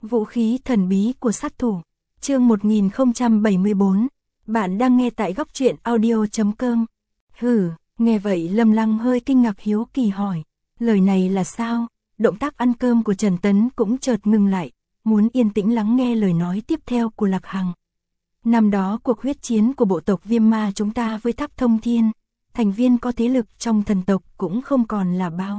Vũ khí thần bí của sát thủ. Chương 1074. Bạn đang nghe tại góc truyện audio.com. Nghe vậy Lâm Lăng hơi kinh ngạc hiếu kỳ hỏi. Lời này là sao? Động tác ăn cơm của Trần Tấn cũng chợt ngừng lại, muốn yên tĩnh lắng nghe lời nói tiếp theo của Lạc Hằng. Năm đó cuộc huyết chiến của bộ tộc Viêm Ma chúng ta với Tháp Thông Thiên, thành viên có thế lực trong thần tộc cũng không còn là bao.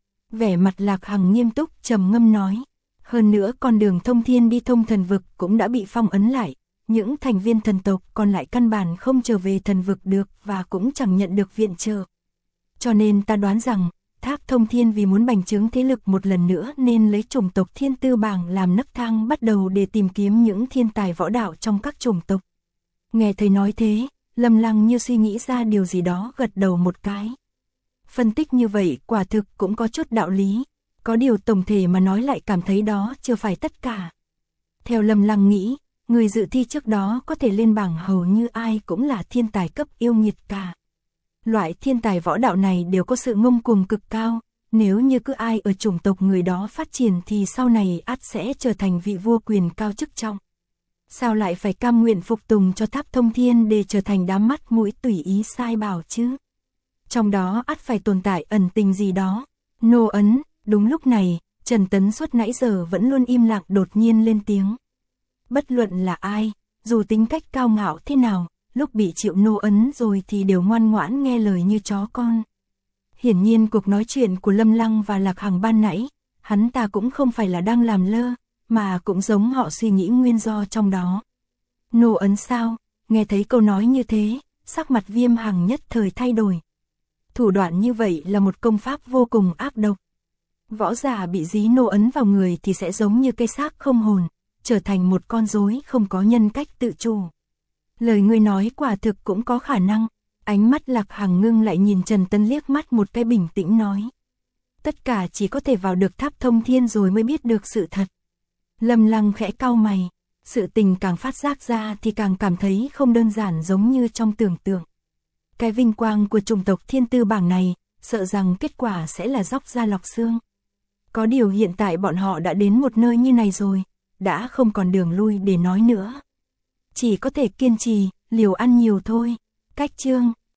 Vẻ mặt Lạc Hằng nghiêm túc trầm ngâm nói. Hơn nữa con đường thông thiên đi thông thần vực cũng đã bị phong ấn lại, những thành viên thần tộc còn lại căn bản không trở về thần vực được và cũng chẳng nhận được viện trợ. Cho nên ta đoán rằng, Tháp Thông Thiên vì muốn bành trướng thế lực một lần nữa nên lấy chủng tộc thiên tư bảng làm nấc thang bắt đầu để tìm kiếm những thiên tài võ đạo trong các chủng tộc. Nghe thầy nói thế, Lâm Lăng như suy nghĩ ra điều gì đó gật đầu một cái. Phân tích như vậy quả thực cũng có chút đạo lý. Có điều tổng thể mà nói lại cảm thấy đó chưa phải tất cả. Theo Lâm Lăng nghĩ, người dự thi trước đó có thể lên bảng hầu như ai cũng là thiên tài cấp yêu nghiệt cả. Loại thiên tài võ đạo này đều có sự ngông cuồng cực cao, nếu như cứ ai ở chủng tộc người đó phát triển thì sau này ắt sẽ trở thành vị vua quyền cao chức trọng. Sao lại phải cam nguyện phục tùng cho Tháp Thông Thiên để trở thành đám mắt mũi tùy ý sai bảo chứ? Trong đó ắt phải tồn tại ẩn tình gì đó. Nô ấn. Đúng lúc này, Trần Tấn suốt nãy giờ vẫn luôn im lặng đột nhiên lên tiếng. Bất luận là ai, dù tính cách cao ngạo thế nào, lúc bị chịu nô ấn rồi thì đều ngoan ngoãn nghe lời như chó con. Hiển nhiên cuộc nói chuyện của Lâm Lăng và Lạc Hằng ban nãy, hắn ta cũng không phải là đang làm lơ, mà cũng giống họ suy nghĩ nguyên do trong đó. Nô ấn sao? Nghe thấy câu nói như thế, sắc mặt Viêm Hằng nhất thời thay đổi. Thủ đoạn như vậy là một công pháp vô cùng ác độc. Võ giả bị dí nô ấn vào người thì sẽ giống như cây xác không hồn, trở thành một con rối không có nhân cách tự chủ. Lời ngươi nói quả thực cũng có khả năng. Ánh mắt Lạc Hằng ngưng lại nhìn Trần Tấn liếc mắt một cái bình tĩnh nói. Tất cả chỉ có thể vào được Tháp Thông Thiên rồi mới biết được sự thật. Lâm Lăng khẽ cau mày, sự tình càng phát giác ra thì càng cảm thấy không đơn giản giống như trong tưởng tượng. Cái vinh quang của chủng tộc thiên tư bảng này, sợ rằng kết quả sẽ là róc da lọc xương. Có điều hiện tại bọn họ đã đến một nơi như này rồi, đã không còn đường lui để nói nữa. Chỉ có thể kiên trì, liều ăn nhiều thôi. Cách chương